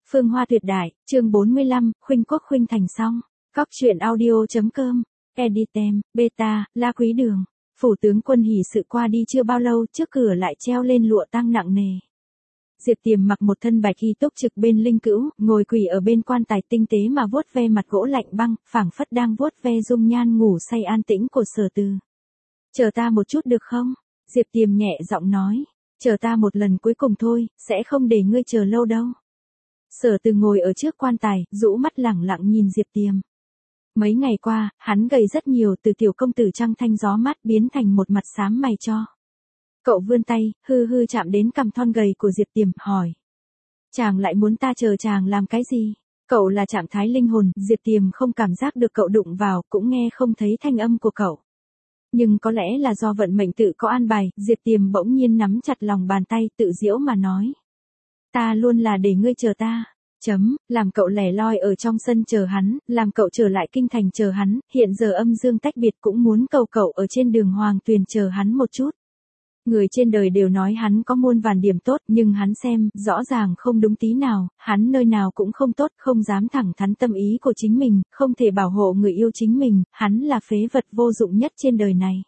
Phương Hoa tuyệt đại, chương 45, khuynh quốc khuynh thành xong. Cóc truyện audio.com, Editem, Beta, La Quý Đường. Phủ tướng quân hỉ sự qua đi chưa bao lâu, trước cửa lại treo lên lụa tang nặng nề. Diệp Tiềm mặc một thân bạch y túc trực bên linh cữu, ngồi quỳ ở bên quan tài tinh tế mà vuốt ve mặt gỗ lạnh băng, phảng phất đang vuốt ve dung nhan ngủ say an tĩnh của Sở Từ. Chờ ta một chút được không? Diệp Tiềm nhẹ giọng nói. Chờ ta một lần cuối cùng thôi, sẽ không để ngươi chờ lâu đâu. Sở Từ ngồi ở trước quan tài, rũ mắt lẳng lặng nhìn Diệp Tiềm. Mấy ngày qua, hắn gầy rất nhiều, từ tiểu công tử trăng thanh gió mát biến thành một mặt xám mày cho. Cậu vươn tay, hư hư chạm đến cằm thon gầy của Diệp Tiềm, hỏi. Chàng lại muốn ta chờ chàng làm cái gì? Cậu là trạng thái linh hồn, Diệp Tiềm không cảm giác được cậu đụng vào, cũng nghe không thấy thanh âm của cậu. Nhưng có lẽ là do vận mệnh tự có an bài, Diệp Tiềm bỗng nhiên nắm chặt lòng bàn tay, tự giễu mà nói. Ta luôn là để ngươi chờ ta. Làm cậu lẻ loi ở trong sân chờ hắn, làm cậu trở lại kinh thành chờ hắn, hiện giờ âm dương tách biệt cũng muốn cầu cậu ở trên đường Hoàng Tuyền chờ hắn một chút. Người trên đời đều nói hắn có muôn vàn điểm tốt, nhưng hắn xem, rõ ràng không đúng tí nào, hắn nơi nào cũng không tốt, không dám thẳng thắn tâm ý của chính mình, không thể bảo hộ người yêu chính mình, hắn là phế vật vô dụng nhất trên đời này.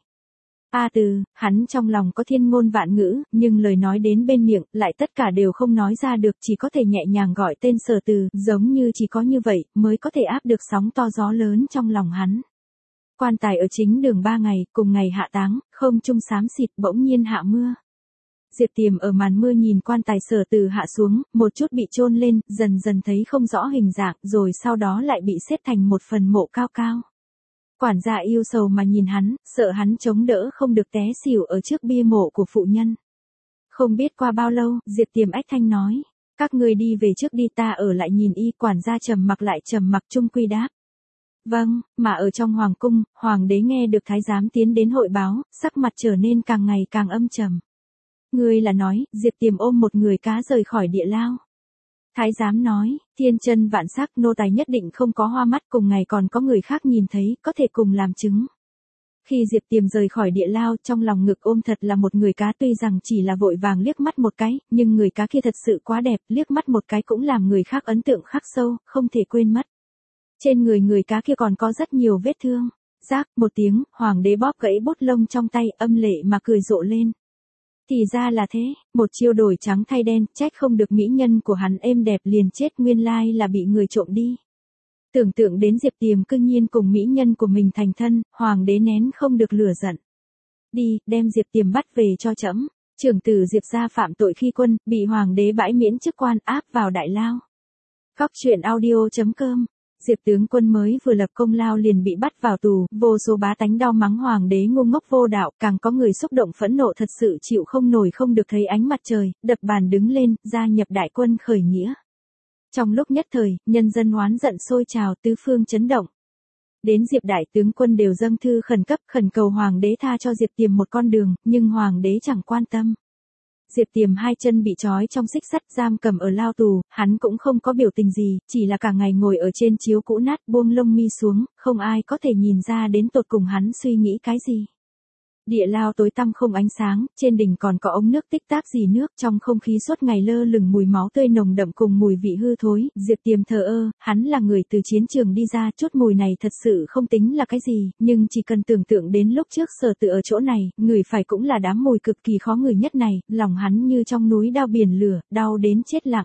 Từ, hắn trong lòng có thiên ngôn vạn ngữ, nhưng lời nói đến bên miệng, lại tất cả đều không nói ra được, chỉ có thể nhẹ nhàng gọi tên Sở Từ, giống như chỉ có như vậy, mới có thể áp được sóng to gió lớn trong lòng hắn. Quan tài ở chính đường 3 ngày, cùng ngày hạ táng, không trung xám xịt, bỗng nhiên hạ mưa. Diệp Tiềm ở màn mưa nhìn quan tài Sở Từ hạ xuống, một chút bị chôn lên, dần dần thấy không rõ hình dạng, rồi sau đó lại bị xếp thành một phần mộ cao cao. Quản gia yêu sầu mà nhìn hắn, sợ hắn chống đỡ không được té xỉu ở trước bia mộ của phụ nhân. Không biết qua bao lâu, Diệp Tiềm ách thanh nói, các ngươi đi về trước đi, ta ở lại nhìn y. Quản gia trầm mặc chung quy đáp. Vâng, mà ở trong hoàng cung, hoàng đế nghe được thái giám tiến đến hội báo, sắc mặt trở nên càng ngày càng âm trầm. Ngươi là nói, Diệp Tiềm ôm một người cá rời khỏi địa lao. Thái giám nói, thiên chân vạn sắc, nô tài nhất định không có hoa mắt, cùng ngày còn có người khác nhìn thấy, có thể cùng làm chứng. Khi Diệp Tiềm rời khỏi địa lao, trong lòng ngực ôm thật là một người cá, tuy rằng chỉ là vội vàng liếc mắt một cái, nhưng người cá kia thật sự quá đẹp, liếc mắt một cái cũng làm người khác ấn tượng khắc sâu, không thể quên mất. Trên người cá kia còn có rất nhiều vết thương. Rác một tiếng, hoàng đế bóp gãy bút lông trong tay, âm lệ mà cười rộ lên. Thì ra là thế, một chiêu đổi trắng thay đen, trách không được mỹ nhân của hắn êm đẹp liền chết, nguyên lai là bị người trộm đi. Tưởng tượng đến Diệp Tiềm cương nhiên cùng mỹ nhân của mình thành thân, hoàng đế nén không được lửa giận. Đi, đem Diệp Tiềm bắt về cho trẫm. Trưởng tử Diệp gia phạm tội khi quân, bị hoàng đế bãi miễn chức quan, áp vào đại lao. Cóc truyện audio.com. Diệp tướng quân mới vừa lập công lao liền bị bắt vào tù, vô số bá tánh đau mắng hoàng đế ngu ngốc vô đạo, càng có người xúc động phẫn nộ thật sự chịu không nổi, không được thấy ánh mặt trời, đập bàn đứng lên, gia nhập đại quân khởi nghĩa. Trong lúc nhất thời, nhân dân oán giận sôi trào, tứ phương chấn động. Đến Diệp đại tướng quân đều dâng thư khẩn cấp, khẩn cầu hoàng đế tha cho Diệp Tiềm một con đường, nhưng hoàng đế chẳng quan tâm. Diệp Tiềm hai chân bị trói trong xích sắt, giam cầm ở lao tù, hắn cũng không có biểu tình gì, chỉ là cả ngày ngồi ở trên chiếu cũ nát, buông lông mi xuống, không ai có thể nhìn ra đến tột cùng hắn suy nghĩ cái gì. Địa lao tối tăm không ánh sáng, trên đỉnh còn có ống nước tích tắc rỉ nước, trong không khí suốt ngày lơ lửng mùi máu tươi nồng đậm cùng mùi vị hư thối. Diệp Tiềm thờ ơ, hắn là người từ chiến trường đi ra, chút mùi này thật sự không tính là cái gì, nhưng chỉ cần tưởng tượng đến lúc trước Sở Từ ở chỗ này, người phải cũng là đám mùi cực kỳ khó ngửi nhất này, lòng hắn như trong núi đao biển lửa, đau đến chết lặng.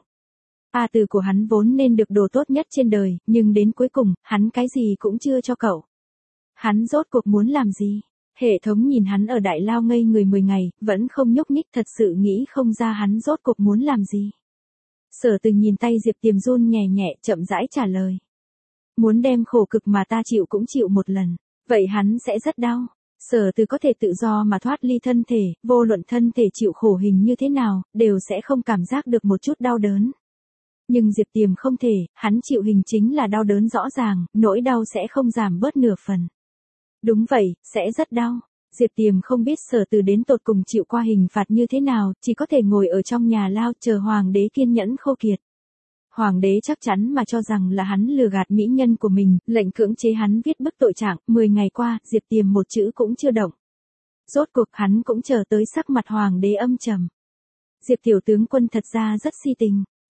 Từ của hắn vốn nên được đồ tốt nhất trên đời, nhưng đến cuối cùng, hắn cái gì cũng chưa cho cậu. Hắn rốt cuộc muốn làm gì? Hệ thống nhìn hắn ở đại lao ngây người 10 ngày, vẫn không nhúc nhích, thật sự nghĩ không ra hắn rốt cuộc muốn làm gì. Sở Từ nhìn tay Diệp Tiềm run nhẹ nhẹ, chậm rãi trả lời. Muốn đem khổ cực mà ta chịu cũng chịu một lần, vậy hắn sẽ rất đau. Sở Từ có thể tự do mà thoát ly thân thể, vô luận thân thể chịu khổ hình như thế nào, đều sẽ không cảm giác được một chút đau đớn. Nhưng Diệp Tiềm không thể, hắn chịu hình chính là đau đớn rõ ràng, nỗi đau sẽ không giảm bớt nửa phần. Đúng vậy, sẽ rất đau. Diệp Tiềm không biết Sở Từ đến tột cùng chịu qua hình phạt như thế nào, chỉ có thể ngồi ở trong nhà lao chờ hoàng đế kiên nhẫn khô kiệt. Hoàng đế chắc chắn mà cho rằng là hắn lừa gạt mỹ nhân của mình, lệnh cưỡng chế hắn viết bức tội trạng, 10 ngày qua, Diệp Tiềm một chữ cũng chưa động. Rốt cuộc hắn cũng chờ tới sắc mặt hoàng đế âm trầm. Diệp tiểu tướng quân thật ra rất si tình.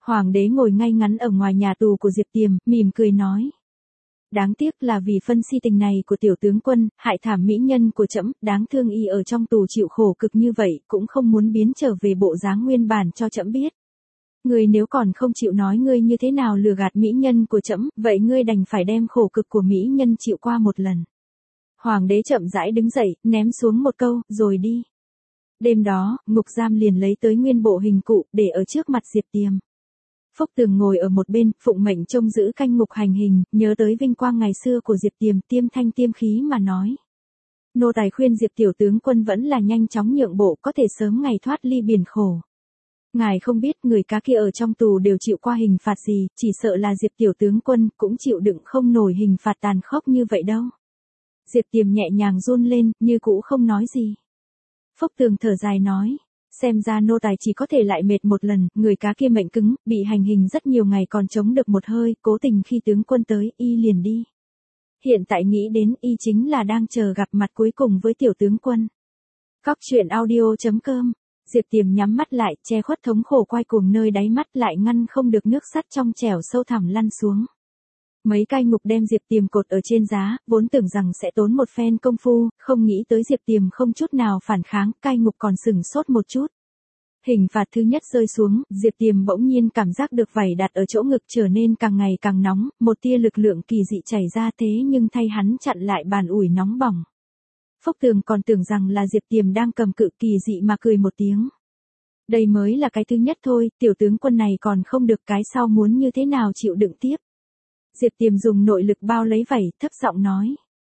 Hoàng đế ngồi ngay ngắn ở ngoài nhà tù của Diệp Tiềm, mỉm cười nói. Đáng tiếc là vì phân si tình này của tiểu tướng quân, hại thảm mỹ nhân của trẫm, đáng thương y ở trong tù chịu khổ cực như vậy, cũng không muốn biến trở về bộ dáng nguyên bản cho trẫm biết. Ngươi nếu còn không chịu nói ngươi như thế nào lừa gạt mỹ nhân của trẫm, vậy ngươi đành phải đem khổ cực của mỹ nhân chịu qua một lần. Hoàng đế chậm rãi đứng dậy, ném xuống một câu, rồi đi. Đêm đó, ngục giam liền lấy tới nguyên bộ hình cụ, để ở trước mặt Diệp Tiềm. Phúc Tường ngồi ở một bên, phụng mệnh trông giữ canh ngục hành hình, nhớ tới vinh quang ngày xưa của Diệp Tiềm, tiêm thanh tiêm khí mà nói. Nô tài khuyên Diệp tiểu tướng quân vẫn là nhanh chóng nhượng bộ, có thể sớm ngày thoát ly biển khổ. Ngài không biết người cá kia ở trong tù đều chịu qua hình phạt gì, chỉ sợ là Diệp tiểu tướng quân cũng chịu đựng không nổi hình phạt tàn khốc như vậy đâu. Diệp Tiềm nhẹ nhàng run lên, như cũ không nói gì. Phúc Tường thở dài nói, xem ra nô tài chỉ có thể lại mệt một lần, người cá kia mệnh cứng, bị hành hình rất nhiều ngày còn chống được một hơi, cố tình khi tướng quân tới, y liền đi. Hiện tại nghĩ đến y chính là đang chờ gặp mặt cuối cùng với tiểu tướng quân. Cóc truyện audio.com. Diệp Tiềm nhắm mắt lại, che khuất thống khổ quay cuồng nơi đáy mắt lại ngăn không được nước sắt trong trẻo sâu thẳm lăn xuống. Mấy cai ngục đem Diệp Tiềm cột ở trên giá, vốn tưởng rằng sẽ tốn một phen công phu, không nghĩ tới Diệp Tiềm không chút nào phản kháng, cai ngục còn sửng sốt một chút. Hình phạt thứ nhất rơi xuống, Diệp Tiềm bỗng nhiên cảm giác được vảy đặt ở chỗ ngực trở nên càng ngày càng nóng, một tia lực lượng kỳ dị chảy ra thế nhưng thay hắn chặn lại bàn ủi nóng bỏng. Phúc Tường còn tưởng rằng là Diệp Tiềm đang cầm cự kỳ dị mà cười một tiếng. Đây mới là cái thứ nhất thôi, tiểu tướng quân này còn không được, cái sau muốn như thế nào chịu đựng tiếp. Diệp Tiềm dùng nội lực bao lấy vảy, thấp giọng nói.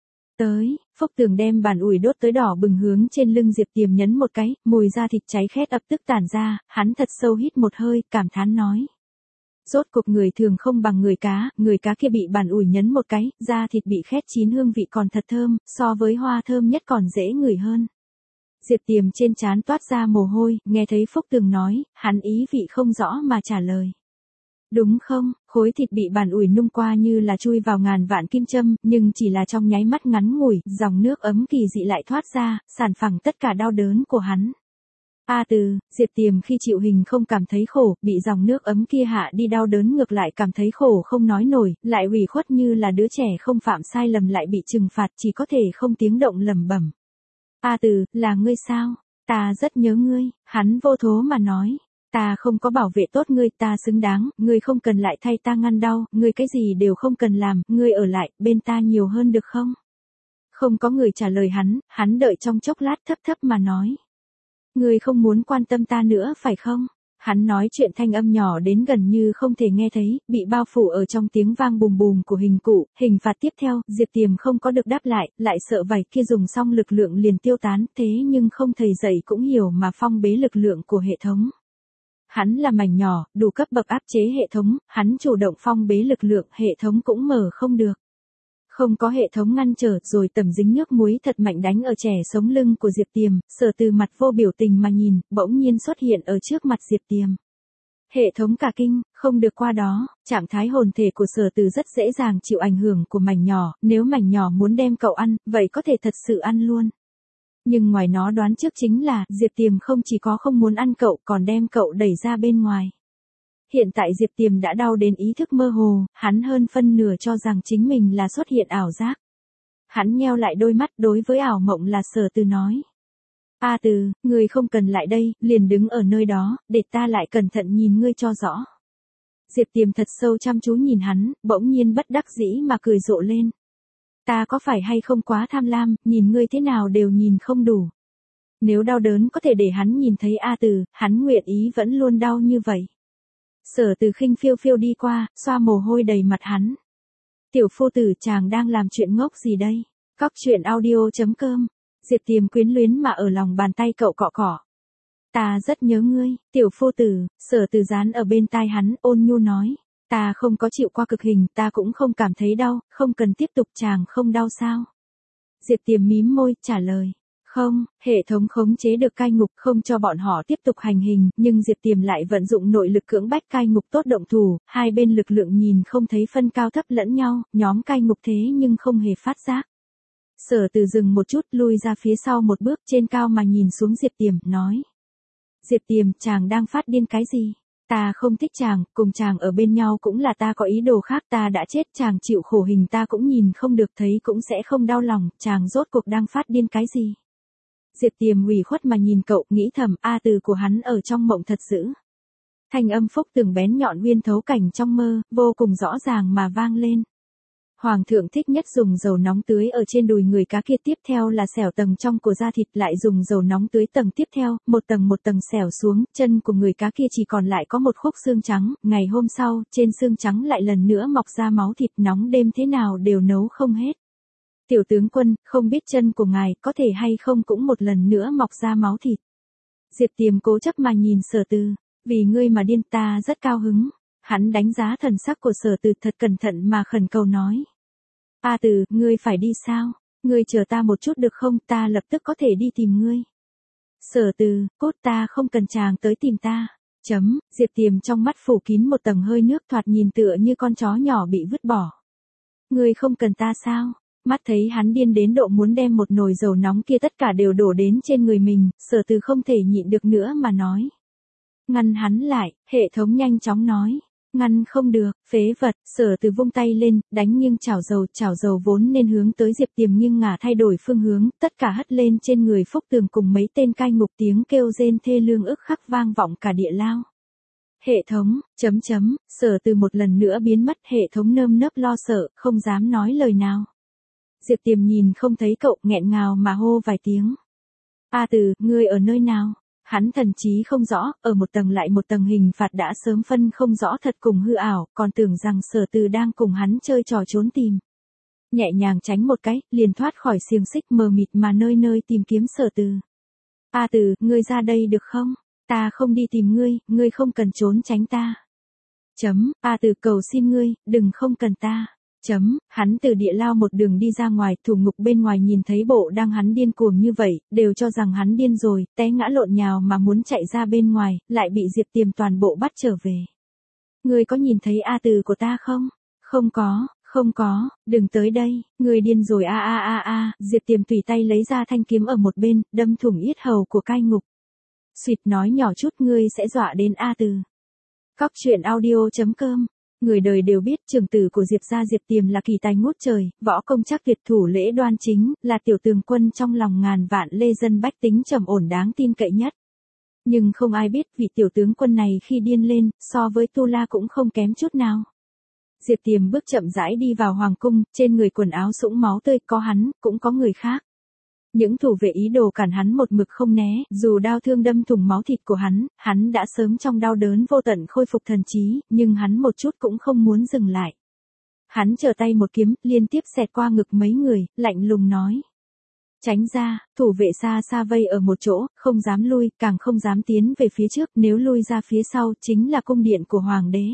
Tới, Phúc Tường đem bàn ủi đốt tới đỏ bừng hướng trên lưng Diệp Tiềm nhấn một cái, mùi da thịt cháy khét ập tức tản ra, hắn thật sâu hít một hơi, cảm thán nói. Rốt cuộc người thường không bằng người cá kia bị bàn ủi nhấn một cái, da thịt bị khét chín hương vị còn thật thơm, so với hoa thơm nhất còn dễ ngửi hơn. Diệp Tiềm trên trán toát ra mồ hôi, nghe thấy Phúc Tường nói, hắn ý vị không rõ mà trả lời. Đúng không, khối thịt bị bàn ủi nung qua như là chui vào ngàn vạn kim châm, nhưng chỉ là trong nháy mắt ngắn ngủi, dòng nước ấm kỳ dị lại thoát ra, sàn phẳng tất cả đau đớn của hắn. Diệp Tiềm khi chịu hình không cảm thấy khổ, bị dòng nước ấm kia hạ đi đau đớn ngược lại cảm thấy khổ không nói nổi, lại ủy khuất như là đứa trẻ không phạm sai lầm lại bị trừng phạt, chỉ có thể không tiếng động lẩm bẩm. Là ngươi sao? Ta rất nhớ ngươi, hắn vô thố mà nói. Ta không có bảo vệ tốt ngươi, ta xứng đáng, ngươi không cần lại thay ta ngăn đau, ngươi cái gì đều không cần làm, ngươi ở lại, bên ta nhiều hơn được không? Không có người trả lời hắn đợi trong chốc lát thấp thấp mà nói. Ngươi không muốn quan tâm ta nữa phải không? Hắn nói chuyện thanh âm nhỏ đến gần như không thể nghe thấy, bị bao phủ ở trong tiếng vang bùm bùm của hình cụ, hình phạt tiếp theo, Diệp Tiềm không có được đáp lại sợ vảy kia dùng xong lực lượng liền tiêu tán, thế nhưng không thầy dạy cũng hiểu mà phong bế lực lượng của hệ thống. Hắn là mảnh nhỏ, đủ cấp bậc áp chế hệ thống, hắn chủ động phong bế lực lượng, hệ thống cũng mở không được. Không có hệ thống ngăn trở, rồi tẩm dính nước muối thật mạnh đánh ở trẻ sống lưng của Diệp Tiềm, Sở Từ mặt vô biểu tình mà nhìn, bỗng nhiên xuất hiện ở trước mặt Diệp Tiềm. Hệ thống cả kinh, không được qua đó, trạng thái hồn thể của Sở Từ rất dễ dàng chịu ảnh hưởng của mảnh nhỏ, nếu mảnh nhỏ muốn đem cậu ăn, vậy có thể thật sự ăn luôn. Nhưng ngoài nó đoán trước chính là, Diệp Tiềm không chỉ có không muốn ăn cậu, còn đem cậu đẩy ra bên ngoài. Hiện tại Diệp Tiềm đã đau đến ý thức mơ hồ, hắn hơn phân nửa cho rằng chính mình là xuất hiện ảo giác. Hắn nheo lại đôi mắt, đối với ảo mộng là Sở Từ nói. Ngươi không cần lại đây, liền đứng ở nơi đó, để ta lại cẩn thận nhìn ngươi cho rõ. Diệp Tiềm thật sâu chăm chú nhìn hắn, bỗng nhiên bất đắc dĩ mà cười rộ lên. Ta có phải hay không quá tham lam, nhìn ngươi thế nào đều nhìn không đủ. Nếu đau đớn có thể để hắn nhìn thấy hắn nguyện ý vẫn luôn đau như vậy. Sở Từ khinh phiêu phiêu đi qua, xoa mồ hôi đầy mặt hắn. Tiểu phu tử, chàng đang làm chuyện ngốc gì đây? Cóc truyện audio.com. Diệp Tiềm quyến luyến mà ở lòng bàn tay cậu cọ cọ. Ta rất nhớ ngươi, tiểu phu tử. Sở Từ dán ở bên tai hắn, ôn nhu nói. Ta không có chịu qua cực hình, ta cũng không cảm thấy đau, không cần tiếp tục, chàng không đau sao? Diệp Tiềm mím môi, trả lời. Không, hệ thống khống chế được cai ngục không cho bọn họ tiếp tục hành hình, nhưng Diệp Tiềm lại vận dụng nội lực cưỡng bách cai ngục tốt động thủ, hai bên lực lượng nhìn không thấy phân cao thấp lẫn nhau, nhóm cai ngục thế nhưng không hề phát giác. Sở Từ dừng một chút, lui ra phía sau một bước, trên cao mà nhìn xuống Diệp Tiềm, nói. Diệp Tiềm, chàng đang phát điên cái gì? Ta không thích chàng, cùng chàng ở bên nhau cũng là ta có ý đồ khác, ta đã chết, chàng chịu khổ hình ta cũng nhìn không được, thấy cũng sẽ không đau lòng, chàng rốt cuộc đang phát điên cái gì. Diệp Tiềm ủy khuất mà nhìn cậu, nghĩ thầm, từ của hắn ở trong mộng thật dữ. Thanh âm Phúc Tường bén nhọn uyên thấu cảnh trong mơ, vô cùng rõ ràng mà vang lên. Hoàng thượng thích nhất dùng dầu nóng tưới ở trên đùi người cá kia, tiếp theo là xẻo tầng trong của da thịt, lại dùng dầu nóng tưới tầng tiếp theo, một tầng xẻo xuống, chân của người cá kia chỉ còn lại có một khúc xương trắng, ngày hôm sau, trên xương trắng lại lần nữa mọc ra máu thịt, nóng đêm thế nào đều nấu không hết. Tiểu tướng quân, không biết chân của ngài có thể hay không cũng một lần nữa mọc ra máu thịt. Diệp Tiềm cố chấp mà nhìn Sở Từ, vì ngươi mà điên, ta rất cao hứng. Hắn đánh giá thần sắc của Sở Từ thật cẩn thận mà khẩn cầu nói. Từ, ngươi phải đi sao? Ngươi chờ ta một chút được không, ta lập tức có thể đi tìm ngươi. Sở Từ, cốt, ta không cần chàng tới tìm ta. Diệp Tiềm trong mắt phủ kín một tầng hơi nước, thoạt nhìn tựa như con chó nhỏ bị vứt bỏ. Ngươi không cần ta sao? Mắt thấy hắn điên đến độ muốn đem một nồi dầu nóng kia tất cả đều đổ đến trên người mình, Sở Từ không thể nhịn được nữa mà nói. Ngăn hắn lại, hệ thống nhanh chóng nói. Ngăn không được, phế vật. Sở Từ vung tay lên, đánh nghiêng chảo dầu vốn nên hướng tới Diệp Tiềm nghiêng ngả thay đổi phương hướng, tất cả hất lên trên người Phúc Tường cùng mấy tên cai ngục, tiếng kêu rên thê lương ức khắc vang vọng cả địa lao. Hệ thống, Sở Từ một lần nữa biến mất, hệ thống nơm nớp lo sợ, không dám nói lời nào. Diệp Tiềm nhìn không thấy cậu, nghẹn ngào mà hô vài tiếng. Từ, ngươi ở nơi nào? Hắn thần trí không rõ, ở một tầng lại một tầng hình phạt đã sớm phân không rõ thật cùng hư ảo, còn tưởng rằng Sở Từ đang cùng hắn chơi trò trốn tìm. Nhẹ nhàng tránh một cái, liền thoát khỏi xiềng xích, mờ mịt mà nơi nơi tìm kiếm Sở Từ. Từ, ngươi ra đây được không? Ta không đi tìm ngươi, ngươi không cần trốn tránh ta. Từ, cầu xin ngươi, đừng không cần ta. Hắn từ địa lao một đường đi ra ngoài, thủ ngục bên ngoài nhìn thấy bộ đang hắn điên cuồng như vậy, đều cho rằng hắn điên rồi, té ngã lộn nhào mà muốn chạy ra bên ngoài, lại bị Diệp Tiềm toàn bộ bắt trở về. Ngươi có nhìn thấy Từ của ta không? Không có, đừng tới đây, ngươi điên rồi Diệp Tiềm tùy tay lấy ra thanh kiếm ở một bên, đâm thủng yết hầu của cai ngục. Suýt nói nhỏ chút, ngươi sẽ dọa đến Từ. Cóc truyện audio.com. Người đời đều biết trưởng tử của Diệp gia Diệp Tiềm là kỳ tài ngút trời, võ công chắc tuyệt, thủ lễ đoan chính, là tiểu tường quân trong lòng ngàn vạn lê dân bách tính trầm ổn đáng tin cậy nhất. Nhưng không ai biết vị tiểu tướng quân này khi điên lên, so với Tu La cũng không kém chút nào. Diệp Tiềm bước chậm rãi đi vào hoàng cung, trên người quần áo sũng máu tươi, có hắn, cũng có người khác. Những thủ vệ ý đồ cản hắn một mực không né, dù đao thương đâm thủng máu thịt của hắn đã sớm trong đau đớn vô tận khôi phục thần trí, nhưng hắn một chút cũng không muốn dừng lại. Hắn trở tay một kiếm, liên tiếp xẹt qua ngực mấy người, lạnh lùng nói. Tránh ra, thủ vệ xa xa vây ở một chỗ, không dám lui, càng không dám tiến về phía trước, nếu lui ra phía sau, chính là cung điện của hoàng đế.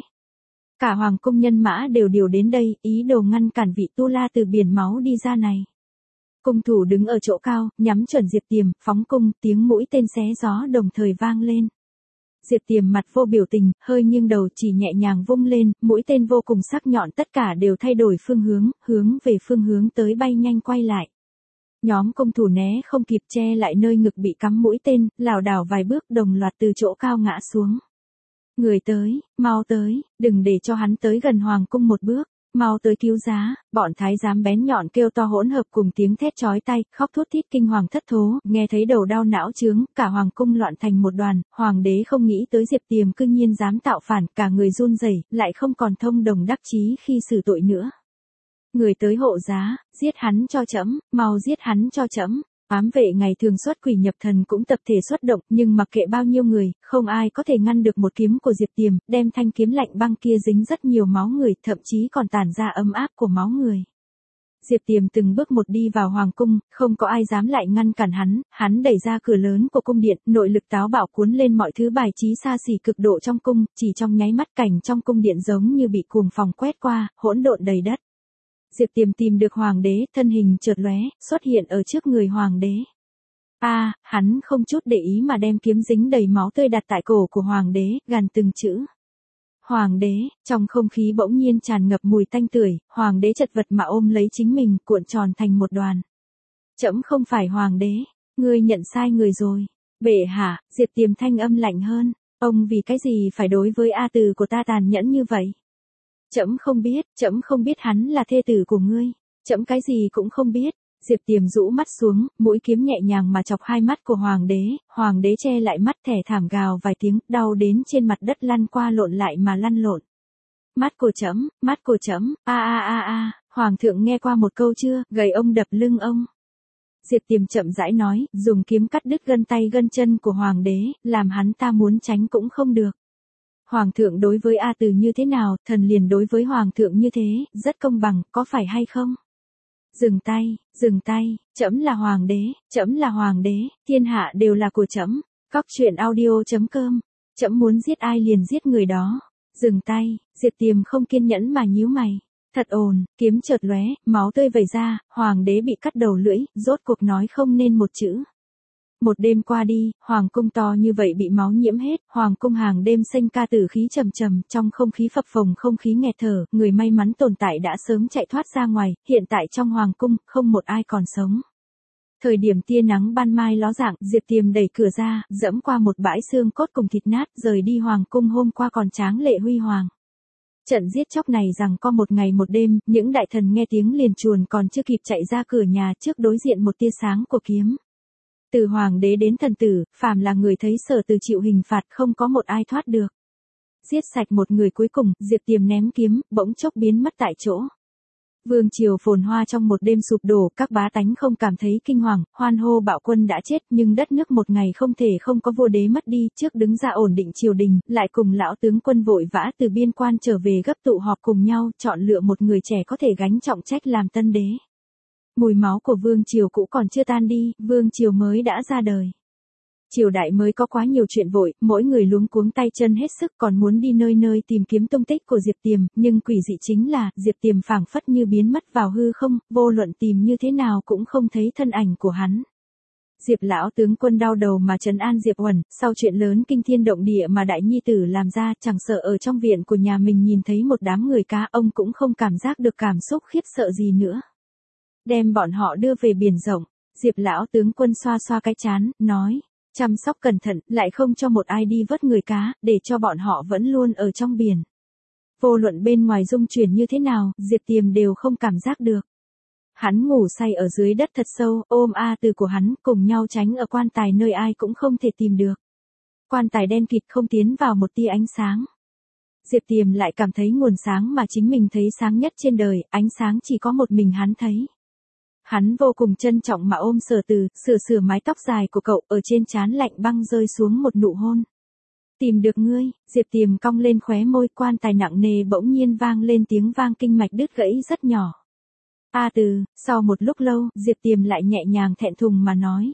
Cả hoàng cung nhân mã đều điều đến đây, ý đồ ngăn cản vị Tu La từ biển máu đi ra này. Cung thủ đứng ở chỗ cao, nhắm chuẩn Diệp Tiềm, phóng cung, tiếng mũi tên xé gió đồng thời vang lên. Diệp Tiềm mặt vô biểu tình, hơi nghiêng đầu, chỉ nhẹ nhàng vung lên, mũi tên vô cùng sắc nhọn tất cả đều thay đổi phương hướng, hướng về phương hướng tới bay nhanh quay lại. Nhóm cung thủ né không kịp, che lại nơi ngực bị cắm mũi tên, lảo đảo vài bước đồng loạt từ chỗ cao ngã xuống. Người tới, mau tới, đừng để cho hắn tới gần hoàng cung một bước. Mau tới cứu giá, bọn thái giám bén nhọn kêu to hỗn hợp cùng tiếng thét chói tai, khóc thút thít kinh hoàng thất thố, nghe thấy đầu đau não chướng, cả hoàng cung loạn thành một đoàn, hoàng đế không nghĩ tới Diệp Tiềm cư nhiên dám tạo phản, cả người run rẩy, lại không còn thông đồng đắc chí khi xử tội nữa. Người tới hộ giá, giết hắn cho trẫm, mau giết hắn cho trẫm. Ám vệ ngày thường xuất quỷ nhập thần cũng tập thể xuất động, nhưng mặc kệ bao nhiêu người, không ai có thể ngăn được một kiếm của Diệp Tiềm, đem thanh kiếm lạnh băng kia dính rất nhiều máu người, thậm chí còn tản ra ấm áp của máu người. Diệp Tiềm từng bước một đi vào hoàng cung, không có ai dám lại ngăn cản hắn đẩy ra cửa lớn của cung điện, nội lực táo bạo cuốn lên mọi thứ bài trí xa xỉ cực độ trong cung, chỉ trong nháy mắt cảnh trong cung điện giống như bị cuồng phong quét qua, hỗn độn đầy đất. Diệp Tiềm tìm được hoàng đế, thân hình chợt lóe, xuất hiện ở trước người hoàng đế. Hắn không chút để ý mà đem kiếm dính đầy máu tươi đặt tại cổ của hoàng đế, gằn từng chữ. Hoàng đế, trong không khí bỗng nhiên tràn ngập mùi tanh tưởi, hoàng đế chật vật mà ôm lấy chính mình, cuộn tròn thành một đoàn. Trẫm không phải hoàng đế, ngươi nhận sai người rồi. Bệ hạ, Diệp Tiềm thanh âm lạnh hơn. Ông vì cái gì phải đối với A Từ của ta tàn nhẫn như vậy? Trẫm không biết hắn là thê tử của ngươi. Trẫm cái gì cũng không biết. Diệp Tiềm rũ mắt xuống, mũi kiếm nhẹ nhàng mà chọc hai mắt của hoàng đế che lại mắt thẻ thảm gào vài tiếng, đau đến trên mặt đất lăn qua lộn lại mà lăn lộn. Mắt của trẫm, a, hoàng thượng nghe qua một câu chưa, gầy ông đập lưng ông. Diệp Tiềm chậm rãi nói, dùng kiếm cắt đứt gân tay gân chân của hoàng đế, làm hắn ta muốn tránh cũng không được. Hoàng thượng đối với A Từ như thế nào, thần liền đối với hoàng thượng như thế, rất công bằng, có phải hay không? Dừng tay, trẫm là hoàng đế, thiên hạ đều là của trẫm. Cóc truyện audio.com, trẫm muốn giết ai liền giết người đó. Dừng tay, Diệp Tiềm không kiên nhẫn mà nhíu mày. Thật ồn, kiếm chợt lóe, máu tươi vẩy ra, hoàng đế bị cắt đầu lưỡi, rốt cuộc nói không nên một chữ. Một đêm qua đi, hoàng cung to như vậy bị máu nhiễm hết, hoàng cung hàng đêm xanh ca tử khí trầm trầm, trong không khí phập phồng không khí nghẹt thở, người may mắn tồn tại đã sớm chạy thoát ra ngoài, hiện tại trong hoàng cung, không một ai còn sống. Thời điểm tia nắng ban mai ló dạng, Diệp Tiềm đẩy cửa ra, dẫm qua một bãi xương cốt cùng thịt nát, rời đi hoàng cung hôm qua còn tráng lệ huy hoàng. Trận giết chóc này rằng có một ngày một đêm, những đại thần nghe tiếng liền chuồn còn chưa kịp chạy ra cửa nhà trước đối diện một tia sáng của kiếm. Từ hoàng đế đến thần tử, phàm là người thấy Sở Từ chịu hình phạt không có một ai thoát được. Giết sạch một người cuối cùng, Diệp Tiềm ném kiếm, bỗng chốc biến mất tại chỗ. Vương triều phồn hoa trong một đêm sụp đổ, các bá tánh không cảm thấy kinh hoàng, hoan hô bạo quân đã chết, nhưng đất nước một ngày không thể không có vua đế mất đi, trước đứng ra ổn định triều đình, lại cùng lão tướng quân vội vã từ biên quan trở về gấp tụ họp cùng nhau, chọn lựa một người trẻ có thể gánh trọng trách làm tân đế. Mùi máu của vương triều cũ còn chưa tan đi, vương triều mới đã ra đời. Triều đại mới có quá nhiều chuyện vội, mỗi người luống cuống tay chân hết sức còn muốn đi nơi nơi tìm kiếm tung tích của Diệp Tiềm, nhưng quỷ dị chính là, Diệp Tiềm phảng phất như biến mất vào hư không, vô luận tìm như thế nào cũng không thấy thân ảnh của hắn. Diệp lão tướng quân đau đầu mà trấn an Diệp Uẩn, sau chuyện lớn kinh thiên động địa mà đại nhi tử làm ra, chẳng sợ ở trong viện của nhà mình nhìn thấy một đám người cá, ông cũng không cảm giác được cảm xúc khiếp sợ gì nữa. Đem bọn họ đưa về biển rộng, Diệp lão tướng quân xoa xoa cái trán, nói, chăm sóc cẩn thận, lại không cho một ai đi vớt người cá, để cho bọn họ vẫn luôn ở trong biển. Vô luận bên ngoài dung chuyển như thế nào, Diệp Tiềm đều không cảm giác được. Hắn ngủ say ở dưới đất thật sâu, ôm A Từ của hắn, cùng nhau tránh ở quan tài nơi ai cũng không thể tìm được. Quan tài đen kịt không tiến vào một tia ánh sáng. Diệp Tiềm lại cảm thấy nguồn sáng mà chính mình thấy sáng nhất trên đời, ánh sáng chỉ có một mình hắn thấy. Hắn vô cùng trân trọng mà ôm Sở Từ, sửa mái tóc dài của cậu, ở trên trán lạnh băng rơi xuống một nụ hôn. Tìm được ngươi, Diệp Tiềm cong lên khóe môi, quan tài nặng nề bỗng nhiên vang lên tiếng vang kinh mạch đứt gãy rất nhỏ. A Từ, sau một lúc lâu, Diệp Tiềm lại nhẹ nhàng thẹn thùng mà nói.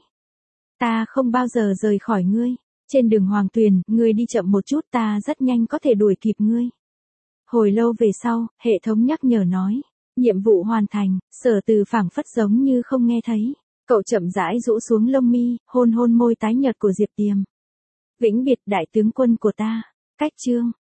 Ta không bao giờ rời khỏi ngươi, trên đường Hoàng Tuyền, ngươi đi chậm một chút ta rất nhanh có thể đuổi kịp ngươi. Hồi lâu về sau, hệ thống nhắc nhở nói. Nhiệm vụ hoàn thành, Sở Từ phảng phất giống như không nghe thấy. Cậu chậm rãi rũ xuống lông mi, hôn hôn môi tái nhợt của Diệp Tiềm. Vĩnh biệt đại tướng quân của ta. Cách chương.